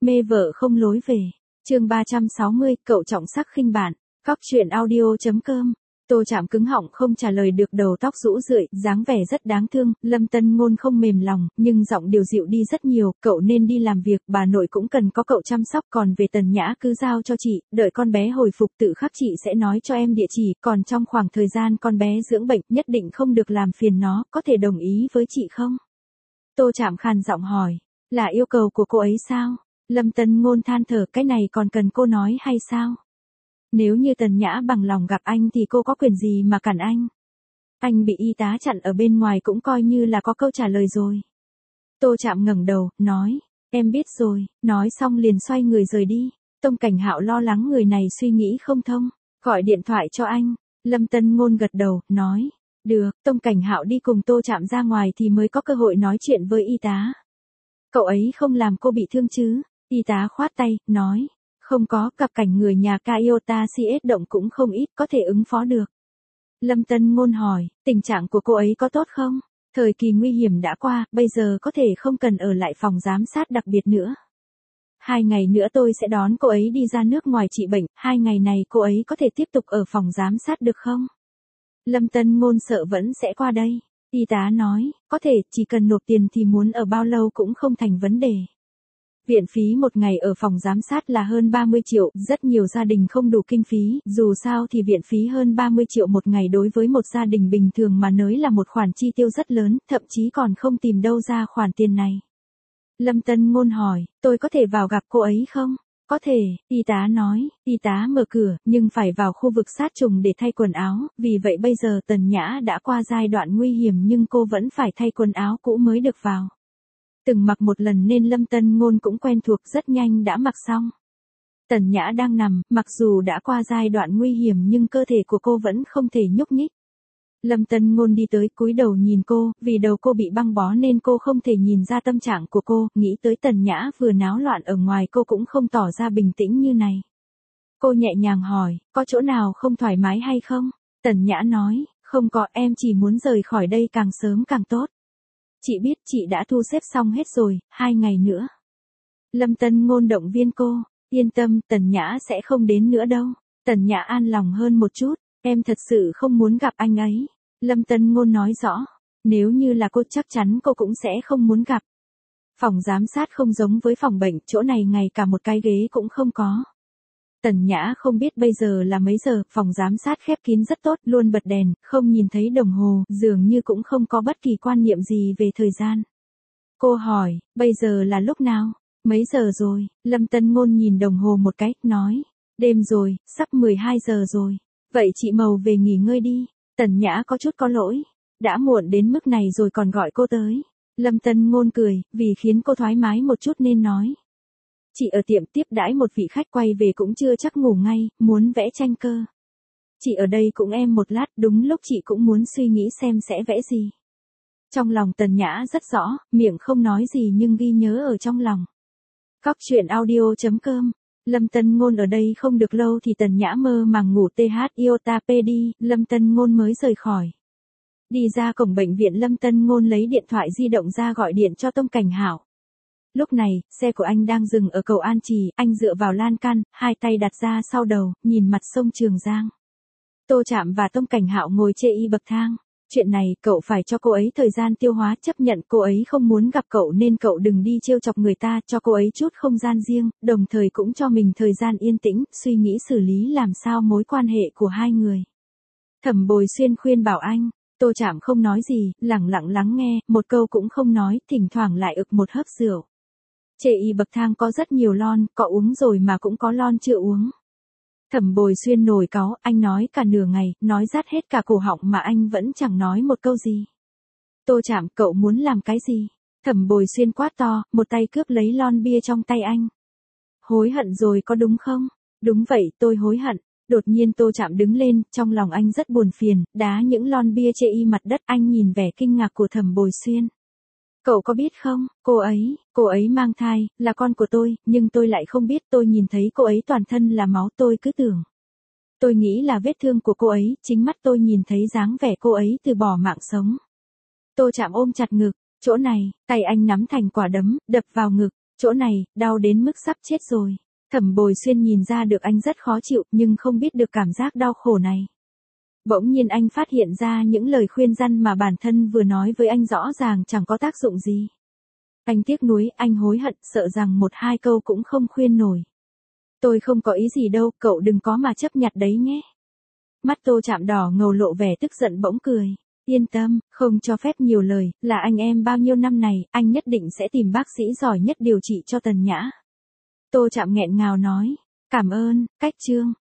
Mê vợ không lối về. Chương 360, cậu trọng sắc khinh bạn. Cóc truyện audio.com. Tô Trạm cứng họng không trả lời được, đầu tóc rũ rượi, dáng vẻ rất đáng thương. Lâm Tân Ngôn không mềm lòng, nhưng giọng điều dịu đi rất nhiều. Cậu nên đi làm việc, bà nội cũng cần có cậu chăm sóc. Còn về Tần Nhã cứ giao cho chị, đợi con bé hồi phục tự khắc chị sẽ nói cho em địa chỉ. Còn trong khoảng thời gian con bé dưỡng bệnh, nhất định không được làm phiền nó, có thể đồng ý với chị không? Tô Trạm khàn giọng hỏi. Là yêu cầu của cô ấy sao? Lâm Tân Ngôn than thở, cái này còn cần cô nói hay sao? Nếu như Tần Nhã bằng lòng gặp anh thì cô có quyền gì mà cản anh? Anh bị y tá chặn ở bên ngoài cũng coi như là có câu trả lời rồi. Tô Trạm ngẩng đầu, nói, em biết rồi, nói xong liền xoay người rời đi. Tông Cảnh Hạo lo lắng người này suy nghĩ không thông, gọi điện thoại cho anh. Lâm Tân Ngôn gật đầu, nói, được. Tông Cảnh Hạo đi cùng Tô Trạm ra ngoài thì mới có cơ hội nói chuyện với y tá. Cậu ấy không làm cô bị thương chứ? Y tá khoát tay, nói, không có, cặp cảnh người nhà Kaiota CS động cũng không ít, có thể ứng phó được. Lâm Tân Ngôn hỏi, tình trạng của cô ấy có tốt không? Thời kỳ nguy hiểm đã qua, bây giờ có thể không cần ở lại phòng giám sát đặc biệt nữa. 2 ngày nữa tôi sẽ đón cô ấy đi ra nước ngoài trị bệnh, 2 ngày này cô ấy có thể tiếp tục ở phòng giám sát được không? Lâm Tân Ngôn sợ vẫn sẽ qua đây. Y tá nói, có thể, chỉ cần nộp tiền thì muốn ở bao lâu cũng không thành vấn đề. Viện phí một ngày ở phòng giám sát là hơn 30 triệu, rất nhiều gia đình không đủ kinh phí, dù sao thì viện phí hơn 30 triệu một ngày đối với một gia đình bình thường mà nói là một khoản chi tiêu rất lớn, thậm chí còn không tìm đâu ra khoản tiền này. Lâm Tân Ngôn hỏi, tôi có thể vào gặp cô ấy không? Có thể, y tá nói. Y tá mở cửa, nhưng phải vào khu vực sát trùng để thay quần áo, vì vậy bây giờ Tần Nhã đã qua giai đoạn nguy hiểm nhưng cô vẫn phải thay quần áo cũ mới được vào. Từng mặc một lần nên Lâm Tân Ngôn cũng quen thuộc, rất nhanh đã mặc xong. Tần Nhã đang nằm, mặc dù đã qua giai đoạn nguy hiểm nhưng cơ thể của cô vẫn không thể nhúc nhích. Lâm Tân Ngôn đi tới cúi đầu nhìn cô, vì đầu cô bị băng bó nên cô không thể nhìn ra tâm trạng của cô, nghĩ tới Tần Nhã vừa náo loạn ở ngoài cô cũng không tỏ ra bình tĩnh như này. Cô nhẹ nhàng hỏi, có chỗ nào không thoải mái hay không? Tần Nhã nói, không có, em chỉ muốn rời khỏi đây càng sớm càng tốt. Chị biết chị đã thu xếp xong hết rồi, 2 ngày nữa. Lâm Tân Ngôn động viên cô, yên tâm, Tần Nhã sẽ không đến nữa đâu. Tần Nhã an lòng hơn một chút, em thật sự không muốn gặp anh ấy. Lâm Tân Ngôn nói rõ, nếu như là cô chắc chắn cô cũng sẽ không muốn gặp. Phòng giám sát không giống với phòng bệnh, chỗ này ngay cả một cái ghế cũng không có. Tần Nhã không biết bây giờ là mấy giờ, phòng giám sát khép kín rất tốt, luôn bật đèn, không nhìn thấy đồng hồ, dường như cũng không có bất kỳ quan niệm gì về thời gian. Cô hỏi, bây giờ là lúc nào? Mấy giờ rồi? Lâm Tân Ngôn nhìn đồng hồ một cái, nói, đêm rồi, sắp 12 giờ rồi. Vậy chị Mầu về nghỉ ngơi đi. Tần Nhã có chút có lỗi. Đã muộn đến mức này rồi còn gọi cô tới. Lâm Tân Ngôn cười, vì khiến cô thoải mái một chút nên nói. Chị ở tiệm tiếp đãi một vị khách quay về cũng chưa chắc ngủ ngay, muốn vẽ tranh cơ. Chị ở đây cũng em một lát, đúng lúc chị cũng muốn suy nghĩ xem sẽ vẽ gì. Trong lòng Tần Nhã rất rõ, miệng không nói gì nhưng ghi nhớ ở trong lòng. Cóc truyện audio.com. Lâm Tân Ngôn ở đây không được lâu thì Tần Nhã mơ màng ngủ Iota PD, Lâm Tân Ngôn mới rời khỏi. Đi ra cổng bệnh viện, Lâm Tân Ngôn lấy điện thoại di động ra gọi điện cho Tông Cảnh Hạo. Lúc này, xe của anh đang dừng ở cầu An Trì, anh dựa vào lan can, hai tay đặt ra sau đầu, nhìn mặt sông Trường Giang. Tô Trạm và Tông Cảnh Hạo ngồi chê y bậc thang. Chuyện này, cậu phải cho cô ấy thời gian tiêu hóa, chấp nhận cô ấy không muốn gặp cậu nên cậu đừng đi trêu chọc người ta, cho cô ấy chút không gian riêng, đồng thời cũng cho mình thời gian yên tĩnh, suy nghĩ xử lý làm sao mối quan hệ của hai người. Thẩm Bồi Xuyên khuyên bảo anh. Tô Trạm không nói gì, lẳng lặng lắng nghe, một câu cũng không nói, thỉnh thoảng lại ực một hớp rượu. Chê y bậc thang có rất nhiều lon, có uống rồi mà cũng có lon chưa uống. Thẩm Bồi Xuyên nổi cáu, anh nói cả nửa ngày, nói rát hết cả cổ họng mà anh vẫn chẳng nói một câu gì. Tô Trạm, cậu muốn làm cái gì? Thẩm Bồi Xuyên quát to, một tay cướp lấy lon bia trong tay anh. Hối hận rồi có đúng không? Đúng vậy, tôi hối hận. Đột nhiên Tô Trạm đứng lên, trong lòng anh rất buồn phiền, đá những lon bia chê y mặt đất, anh nhìn vẻ kinh ngạc của Thẩm Bồi Xuyên. Cậu có biết không, cô ấy mang thai, là con của tôi, nhưng tôi lại không biết, tôi nhìn thấy cô ấy toàn thân là máu, tôi cứ tưởng. Tôi nghĩ là vết thương của cô ấy, chính mắt tôi nhìn thấy dáng vẻ cô ấy từ bỏ mạng sống. Tô Trạm ôm chặt ngực, chỗ này, tay anh nắm thành quả đấm, đập vào ngực, chỗ này, đau đến mức sắp chết rồi. Thẩm Bồi Xuyên nhìn ra được anh rất khó chịu, nhưng không biết được cảm giác đau khổ này. Bỗng nhiên anh phát hiện ra những lời khuyên răn mà bản thân vừa nói với anh rõ ràng chẳng có tác dụng gì. Anh tiếc nuối, anh hối hận, sợ rằng một hai câu cũng không khuyên nổi. Tôi không có ý gì đâu, cậu đừng có mà chấp nhặt đấy nhé. Mắt Tô Trạm đỏ ngầu lộ vẻ tức giận bỗng cười. Yên tâm, không cho phép nhiều lời, là anh em bao nhiêu năm này, anh nhất định sẽ tìm bác sĩ giỏi nhất điều trị cho Tần Nhã. Tô Trạm nghẹn ngào nói. Cảm ơn, Cách Trương.